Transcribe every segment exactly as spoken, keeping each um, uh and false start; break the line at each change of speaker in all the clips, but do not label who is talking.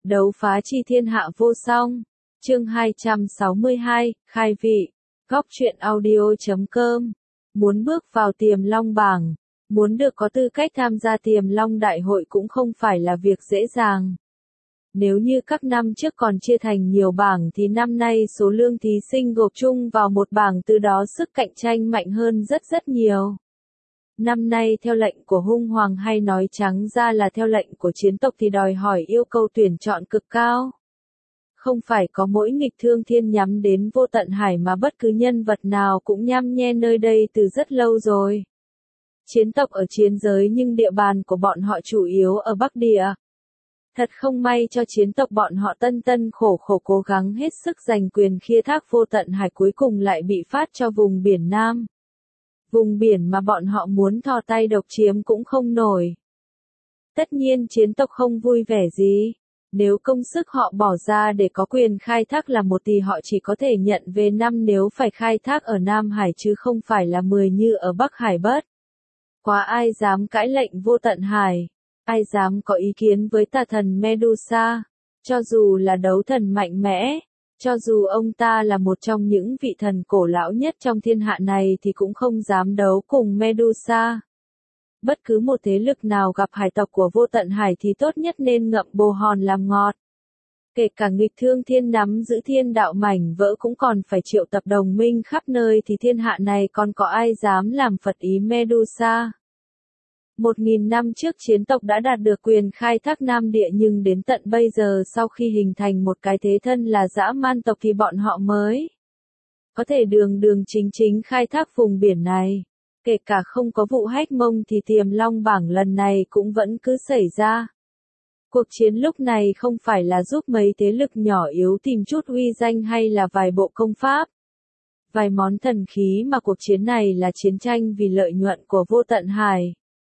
Đấu phá chi thiên hạ vô song. Chương hai trăm sáu mươi hai, khai vị. Góc truyện audio chấm com. Muốn bước vào Tiềm Long bảng, muốn được có tư cách tham gia Tiềm Long đại hội cũng không phải là việc dễ dàng. Nếu như các năm trước còn chia thành nhiều bảng thì năm nay số lượng thí sinh gộp chung vào một bảng, từ đó sức cạnh tranh mạnh hơn rất rất nhiều. Năm nay theo lệnh của Hung Hoàng, hay nói trắng ra là theo lệnh của chiến tộc, thì đòi hỏi yêu cầu tuyển chọn cực cao. Không phải có mỗi nghịch thương thiên nhắm đến Vô Tận Hải, mà bất cứ nhân vật nào cũng nhăm nhe nơi đây từ rất lâu rồi. Chiến tộc ở chiến giới nhưng địa bàn của bọn họ chủ yếu ở Bắc Địa. Thật không may cho chiến tộc bọn họ, tân tân khổ khổ cố gắng hết sức giành quyền khai thác Vô Tận Hải, cuối cùng lại bị phát cho vùng biển Nam. Vùng biển mà bọn họ muốn thò tay độc chiếm cũng không nổi. Tất nhiên chiến tộc không vui vẻ gì. Nếu công sức họ bỏ ra để có quyền khai thác là một thì họ chỉ có thể nhận về năm nếu phải khai thác ở Nam Hải, chứ không phải là mười như ở Bắc Hải bất. Quá ai dám cãi lệnh Vô Tận Hải, ai dám có ý kiến với tà thần Medusa, cho dù là đấu thần mạnh mẽ, cho dù ông ta là một trong những vị thần cổ lão nhất trong thiên hạ này thì cũng không dám đấu cùng Medusa. Bất cứ một thế lực nào gặp hải tộc của Vô Tận Hải thì tốt nhất nên ngậm bồ hòn làm ngọt. Kể cả nghịch thương thiên nắm giữ thiên đạo mảnh vỡ cũng còn phải triệu tập đồng minh khắp nơi, thì thiên hạ này còn có ai dám làm phật ý Medusa. Một nghìn năm trước chiến tộc đã đạt được quyền khai thác Nam Địa, nhưng đến tận bây giờ sau khi hình thành một cái thế thân là dã man tộc thì bọn họ mới có thể đường đường chính chính khai thác vùng biển này. Kể cả không có vụ hách mông thì Tiềm Long bảng lần này cũng vẫn cứ xảy ra. Cuộc chiến lúc này không phải là giúp mấy thế lực nhỏ yếu tìm chút uy danh hay là vài bộ công pháp, vài món thần khí, mà cuộc chiến này là chiến tranh vì lợi nhuận của Vô Tận Hải.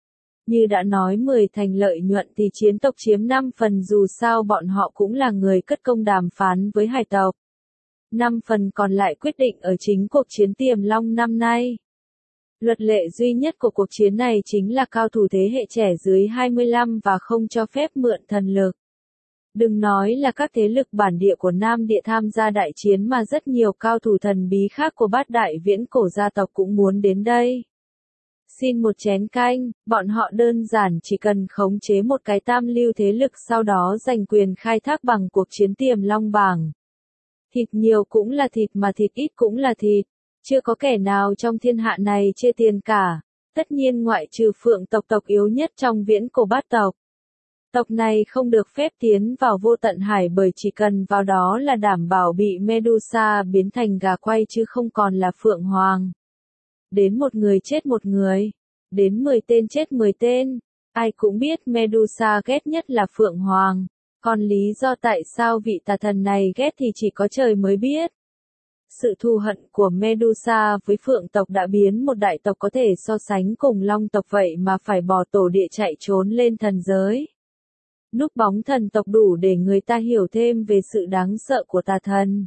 Như đã nói, mười thành lợi nhuận thì chiến tộc chiếm năm phần, dù sao bọn họ cũng là người cất công đàm phán với hải tộc. năm phần còn lại quyết định ở chính cuộc chiến Tiềm Long năm nay. Luật lệ duy nhất của cuộc chiến này chính là cao thủ thế hệ trẻ dưới hai mươi lăm và không cho phép mượn thần lực. Đừng nói là các thế lực bản địa của Nam Địa tham gia đại chiến, mà rất nhiều cao thủ thần bí khác của bát đại viễn cổ gia tộc cũng muốn đến đây. Xin một chén canh, bọn họ đơn giản chỉ cần khống chế một cái tam lưu thế lực, sau đó giành quyền khai thác bằng cuộc chiến Tiềm Long bảng. Thịt nhiều cũng là thịt, mà thịt ít cũng là thịt. Chưa có kẻ nào trong thiên hạ này chê tiền cả, tất nhiên ngoại trừ Phượng tộc, tộc yếu nhất trong viễn cổ bát tộc. Tộc này không được phép tiến vào Vô Tận Hải, bởi chỉ cần vào đó là đảm bảo bị Medusa biến thành gà quay chứ không còn là Phượng Hoàng. Đến một người chết một người, đến mười tên chết mười tên, ai cũng biết Medusa ghét nhất là Phượng Hoàng, còn lý do tại sao vị tà thần này ghét thì chỉ có trời mới biết. Sự thù hận của Medusa với Phượng tộc đã biến một đại tộc có thể so sánh cùng Long tộc vậy mà phải bỏ tổ địa chạy trốn lên thần giới. Núp bóng thần tộc đủ để người ta hiểu thêm về sự đáng sợ của tà thần.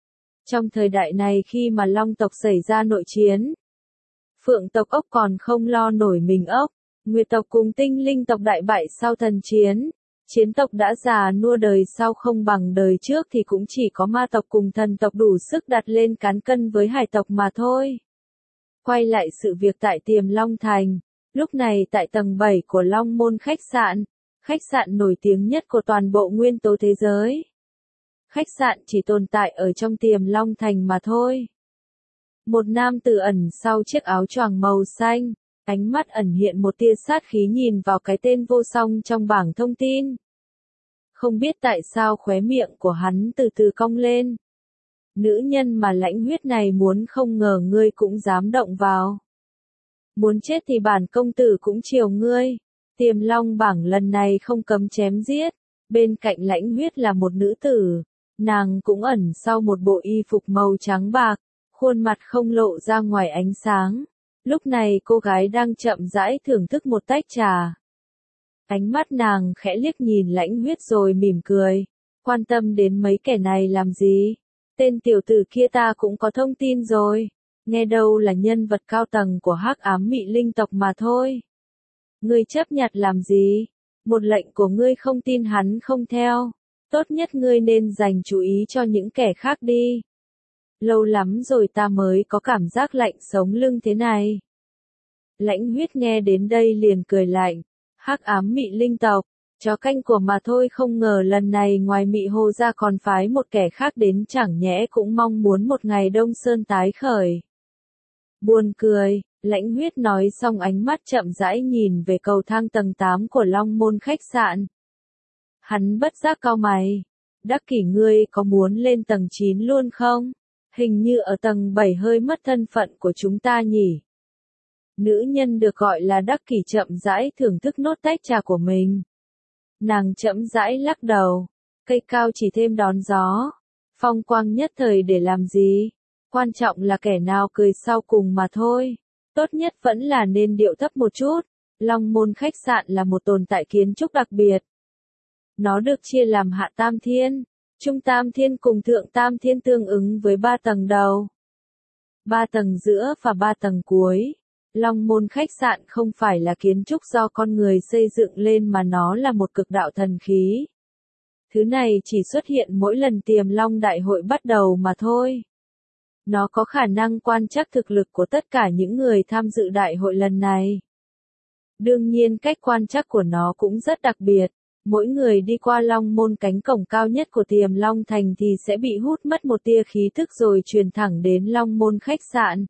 Trong thời đại này khi mà Long tộc xảy ra nội chiến, Phượng tộc ốc còn không lo nổi mình ốc, Nguyệt tộc cùng Tinh Linh tộc đại bại sau thần chiến. Chiến tộc đã già nua đời sau không bằng đời trước thì cũng chỉ có ma tộc cùng thần tộc đủ sức đặt lên cán cân với hải tộc mà thôi. Quay lại sự việc tại Tiềm Long Thành, lúc này tại tầng bảy của Long Môn khách sạn, khách sạn nổi tiếng nhất của toàn bộ nguyên tố thế giới. Khách sạn chỉ tồn tại ở trong Tiềm Long Thành mà thôi. Một nam tử ẩn sau chiếc áo choàng màu xanh, ánh mắt ẩn hiện một tia sát khí nhìn vào cái tên vô song trong bảng thông tin. Không biết tại sao khóe miệng của hắn từ từ cong lên. Nữ nhân mà lãnh huyết này muốn không ngờ ngươi cũng dám động vào. Muốn chết thì bản công tử cũng chiều ngươi. Tiềm Long bảng lần này không cấm chém giết. Bên cạnh lãnh huyết là một nữ tử. Nàng cũng ẩn sau một bộ y phục màu trắng bạc, khuôn mặt không lộ ra ngoài ánh sáng. Lúc này cô gái đang chậm rãi thưởng thức một tách trà. Ánh mắt nàng khẽ liếc nhìn lãnh huyết rồi mỉm cười. Quan tâm đến mấy kẻ này làm gì? Tên tiểu tử kia ta cũng có thông tin rồi. Nghe đâu là nhân vật cao tầng của Hắc Ám Mị Linh tộc mà thôi. Ngươi chấp nhặt làm gì? Một lệnh của ngươi không tin hắn không theo. Tốt nhất ngươi nên dành chú ý cho những kẻ khác đi. Lâu lắm rồi ta mới có cảm giác lạnh sống lưng thế này. Lãnh Huyết nghe đến đây liền cười lạnh. Hắc ám mị linh tộc, chó canh của mà thôi, không ngờ lần này ngoài mị hồ ra còn phái một kẻ khác đến, chẳng nhẽ cũng mong muốn một ngày Đông Sơn tái khởi. Buồn cười, Lãnh Huyết nói xong ánh mắt chậm rãi nhìn về cầu thang tầng tám của Long Môn khách sạn. Hắn bất giác cau mày. Đắc Kỷ, ngươi có muốn lên tầng chín luôn không? Hình như ở tầng bảy hơi mất thân phận của chúng ta nhỉ? Nữ nhân được gọi là Đắc Kỷ chậm rãi thưởng thức nốt tách trà của mình. Nàng chậm rãi lắc đầu. Cây cao chỉ thêm đón gió. Phong quang nhất thời để làm gì? Quan trọng là kẻ nào cười sau cùng mà thôi. Tốt nhất vẫn là nên điệu thấp một chút. Long Môn khách sạn là một tồn tại kiến trúc đặc biệt. Nó được chia làm hạ tam thiên, trung tam thiên cùng thượng tam thiên, tương ứng với ba tầng đầu, ba tầng giữa và ba tầng cuối. Long Môn khách sạn không phải là kiến trúc do con người xây dựng lên mà nó là một cực đạo thần khí. Thứ này chỉ xuất hiện mỗi lần Tiềm Long đại hội bắt đầu mà thôi. Nó có khả năng quan trắc thực lực của tất cả những người tham dự đại hội lần này. Đương nhiên cách quan trắc của nó cũng rất đặc biệt. Mỗi người đi qua Long Môn cánh cổng cao nhất của Tiềm Long Thành thì sẽ bị hút mất một tia khí thức rồi truyền thẳng đến Long Môn khách sạn.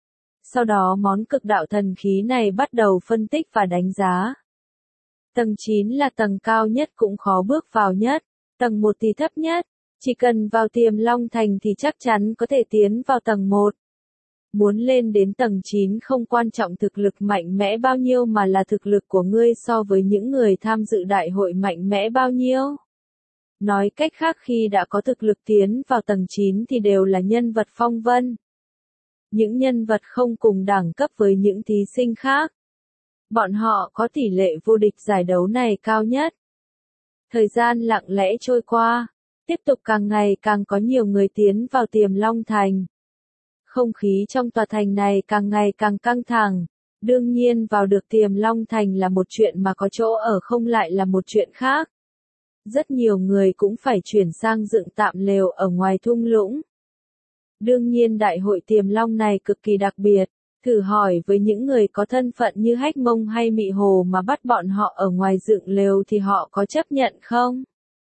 Sau đó món cực đạo thần khí này bắt đầu phân tích và đánh giá. Tầng chín là tầng cao nhất cũng khó bước vào nhất, tầng một thì thấp nhất, chỉ cần vào Tiềm Long Thành thì chắc chắn có thể tiến vào tầng một. Muốn lên đến tầng chín không quan trọng thực lực mạnh mẽ bao nhiêu mà là thực lực của ngươi so với những người tham dự đại hội mạnh mẽ bao nhiêu. Nói cách khác, khi đã có thực lực tiến vào tầng chín thì đều là nhân vật phong vân. Những nhân vật không cùng đẳng cấp với những thí sinh khác. Bọn họ có tỷ lệ vô địch giải đấu này cao nhất. Thời gian lặng lẽ trôi qua, tiếp tục càng ngày càng có nhiều người tiến vào Tiềm Long Thành. Không khí trong tòa thành này càng ngày càng căng thẳng. Đương nhiên vào được Tiềm Long Thành là một chuyện mà có chỗ ở không lại là một chuyện khác. Rất nhiều người cũng phải chuyển sang dựng tạm lều ở ngoài thung lũng. Đương nhiên đại hội Tiềm Long này cực kỳ đặc biệt. Thử hỏi với những người có thân phận như Hách Mông hay Mị Hồ mà bắt bọn họ ở ngoài dựng lều thì họ có chấp nhận không?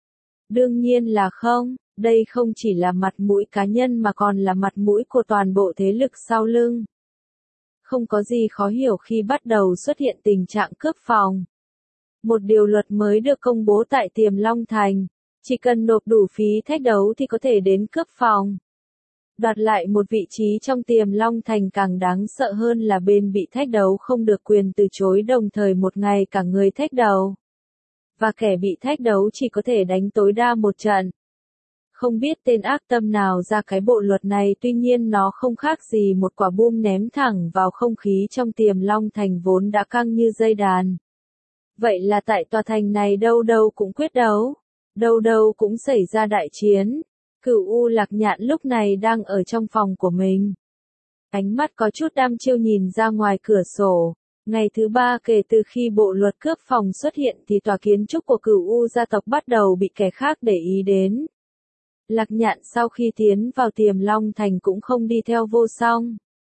Đương nhiên là không. Đây không chỉ là mặt mũi cá nhân mà còn là mặt mũi của toàn bộ thế lực sau lưng. Không có gì khó hiểu khi bắt đầu xuất hiện tình trạng cướp phòng. Một điều luật mới được công bố tại Tiềm Long Thành. Chỉ cần nộp đủ phí thách đấu thì có thể đến cướp phòng. Đoạt lại một vị trí trong Tiềm Long Thành càng đáng sợ hơn là bên bị thách đấu không được quyền từ chối, đồng thời một ngày cả người thách đấu. Và kẻ bị thách đấu chỉ có thể đánh tối đa một trận. Không biết tên ác tâm nào ra cái bộ luật này, tuy nhiên nó không khác gì một quả bom ném thẳng vào không khí trong Tiềm Long Thành vốn đã căng như dây đàn. Vậy là tại tòa thành này đâu đâu cũng quyết đấu, đâu đâu cũng xảy ra đại chiến. Cửu U Lạc Nhạn lúc này đang ở trong phòng của mình. Ánh mắt có chút đăm chiêu nhìn ra ngoài cửa sổ. Ngày thứ ba kể từ khi bộ luật cướp phòng xuất hiện thì tòa kiến trúc của Cửu U gia tộc bắt đầu bị kẻ khác để ý đến. Lạc Nhạn sau khi tiến vào Tiềm Long Thành cũng không đi theo Vô Song.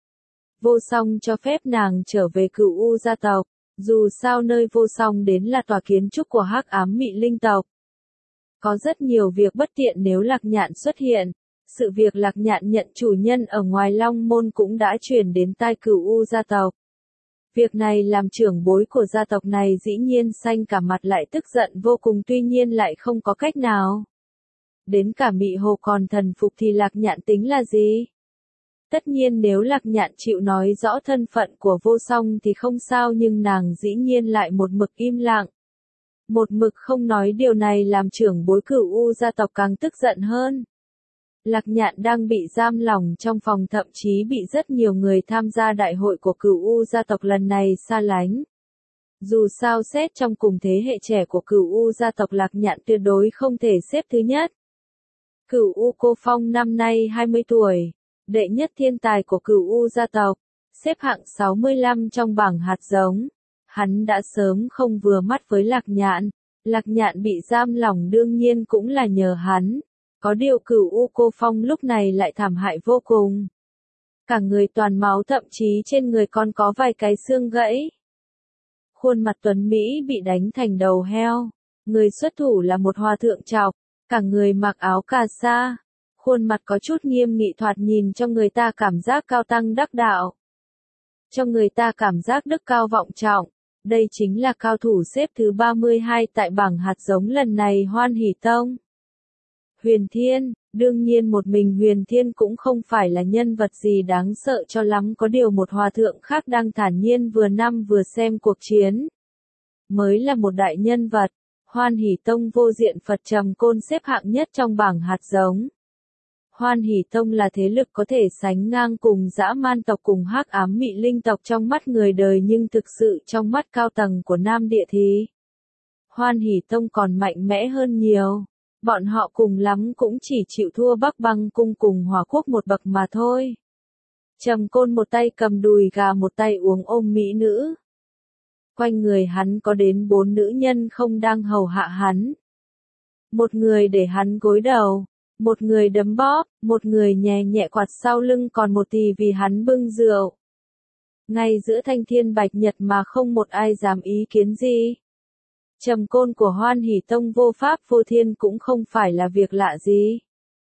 Vô Song cho phép nàng trở về Cửu U gia tộc, dù sao nơi Vô Song đến là tòa kiến trúc của Hắc Ám Mị Linh tộc. Có rất nhiều việc bất tiện nếu Lạc Nhạn xuất hiện. Sự việc Lạc Nhạn nhận chủ nhân ở ngoài Long Môn cũng đã truyền đến tai Cửu U gia tộc. Việc này làm trưởng bối của gia tộc này dĩ nhiên xanh cả mặt, lại tức giận vô cùng, tuy nhiên lại không có cách nào. Đến cả Mị Hồ còn thần phục thì Lạc Nhạn tính là gì? Tất nhiên nếu Lạc Nhạn chịu nói rõ thân phận của Vô Song thì không sao, nhưng nàng dĩ nhiên lại một mực im lặng. Một mực không nói, điều này làm trưởng bối Cửu U gia tộc càng tức giận hơn. Lạc Nhạn đang bị giam lỏng trong phòng, thậm chí bị rất nhiều người tham gia đại hội của Cửu U gia tộc lần này xa lánh. Dù sao xét trong cùng thế hệ trẻ của Cửu U gia tộc, Lạc Nhạn tuyệt đối không thể xếp thứ nhất. Cửu U Cô Phong năm nay hai mươi tuổi, đệ nhất thiên tài của Cửu U gia tộc, xếp hạng sáu mươi lăm trong bảng hạt giống. Hắn đã sớm không vừa mắt với Lạc Nhạn, Lạc Nhạn bị giam lỏng đương nhiên cũng là nhờ hắn. Có điều Cửu U Cô Phong lúc này lại thảm hại vô cùng. Cả người toàn máu, thậm chí trên người còn có vài cái xương gãy. Khuôn mặt tuấn Mỹ bị đánh thành đầu heo. Người xuất thủ là một hòa thượng trọc, cả người mặc áo cà sa. Khuôn mặt có chút nghiêm nghị, thoạt nhìn cho người ta cảm giác cao tăng đắc đạo. Cho người ta cảm giác đức cao vọng trọng. Đây chính là cao thủ xếp thứ ba mươi hai tại bảng hạt giống lần này Hoan Hỷ Tông. Huyền Thiên, đương nhiên một mình Huyền Thiên cũng không phải là nhân vật gì đáng sợ cho lắm, có điều một hòa thượng khác đang thản nhiên vừa năm vừa xem cuộc chiến. Mới là một đại nhân vật. Hoan Hỷ Tông vô diện Phật Trầm Côn xếp hạng nhất trong bảng hạt giống. Hoan Hỷ Tông là thế lực có thể sánh ngang cùng Dã Man tộc cùng Hắc Ám Mị Linh tộc trong mắt người đời, nhưng thực sự trong mắt cao tầng của Nam Địa thì Hoan Hỷ Tông còn mạnh mẽ hơn nhiều. Bọn họ cùng lắm cũng chỉ chịu thua Bắc Băng Cung cùng Hỏa Quốc một bậc mà thôi. Trầm Côn một tay cầm đùi gà, một tay uống ôm mỹ nữ. Quanh người hắn có đến bốn nữ nhân không đang hầu hạ hắn. Một người để hắn gối đầu, một người đấm bóp, một người nhẹ nhẹ quạt sau lưng, còn một tỳ vì hắn bưng rượu. Ngay giữa thanh thiên bạch nhật mà không một ai dám ý kiến gì. Trầm Côn của Hoan Hỷ Tông vô pháp vô thiên cũng không phải là việc lạ gì.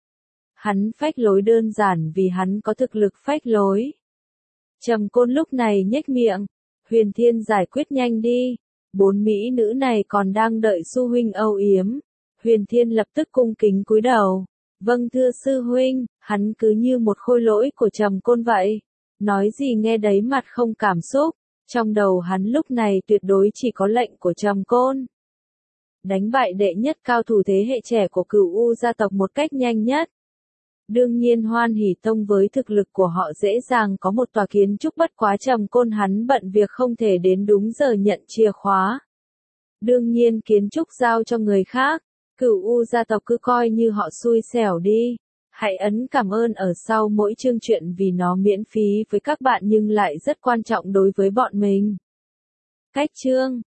Hắn phách lối đơn giản vì hắn có thực lực phách lối. Trầm Côn lúc này nhếch miệng. Huyền Thiên giải quyết nhanh đi. Bốn mỹ nữ này còn đang đợi sư huynh âu yếm. Huyền Thiên lập tức cung kính cúi đầu. Vâng thưa sư huynh. Hắn cứ như một khôi lỗi của Trầm Côn vậy. Nói gì nghe đấy, mặt không cảm xúc. Trong đầu hắn lúc này tuyệt đối chỉ có lệnh của Trầm Côn. Đánh bại đệ nhất cao thủ thế hệ trẻ của Cửu U gia tộc một cách nhanh nhất. Đương nhiên Hoan Hỷ Tông với thực lực của họ dễ dàng có một tòa kiến trúc, bất quá Trầm Côn hắn bận việc không thể đến đúng giờ nhận chìa khóa. Đương nhiên kiến trúc giao cho người khác. Cửu U gia tộc cứ coi như họ xui xẻo đi. Hãy ấn cảm ơn ở sau mỗi chương truyện vì nó miễn phí với các bạn nhưng lại rất quan trọng đối với bọn mình. Cách chương